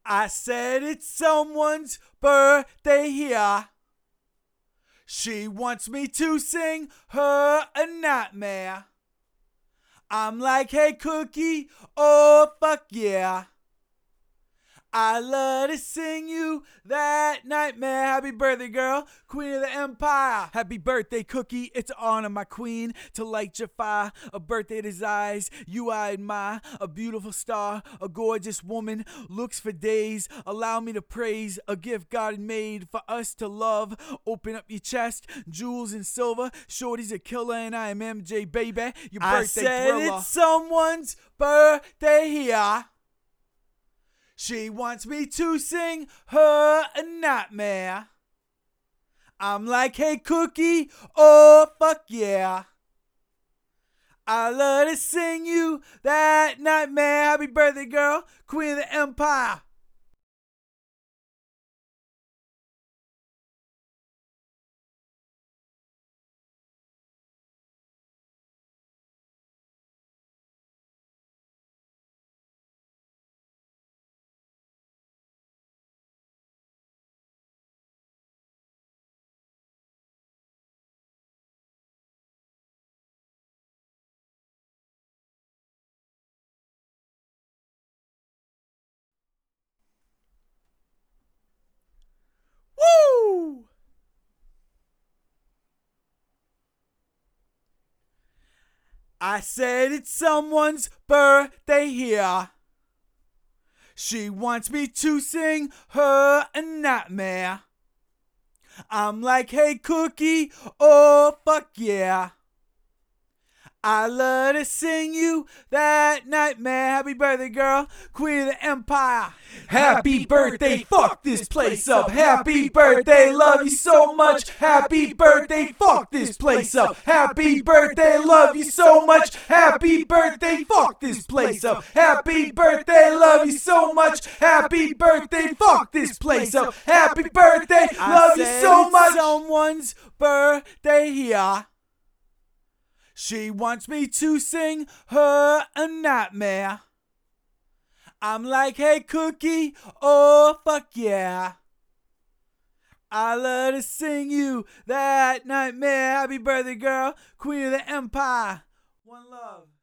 I said it's someone's birthday here. She wants me to sing her a nightmare. I'm like, hey Cookie, oh fuck yeah. I love to sing you that nightmare. Happy birthday, girl, queen of the empire. Happy birthday, Cookie. It's an honor, my queen, to light your fire. A birthday desires you I admire. A beautiful star, a gorgeous woman, looks for days. Allow me to praise a gift God made for us to love. Open up your chest, jewels and silver. Shorty's a killer and I am MJ, baby. Your birthday thriller. It's someone's birthday here. She wants me to sing her a nightmare. I'm like, hey Cookie, oh fuck yeah. I love to sing you that nightmare. Happy birthday, girl, queen of the empire. Woo! I said it's someone's birthday here. She wants me to sing her a nightmare. I'm like, hey Cookie, oh fuck yeah. I love to sing you that nightmare. Happy birthday, girl, queen of the empire. Happy birthday, fuck this place up. Happy birthday, love you so much. Happy birthday, fuck this place up. Happy birthday, love you so much. Happy birthday, fuck this place up. Happy birthday, love you so much. Happy birthday, fuck this place up. Happy birthday, love you so much. Someone's birthday here. She wants me to sing her a nightmare. I'm like, hey Cookie, oh fuck yeah. I love to sing you that nightmare. Happy birthday, girl, queen of the empire. One love.